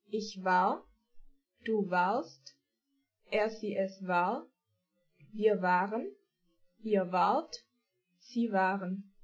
Ich war, du warst, er sie es war, wir waren, ihr wart, sie waren.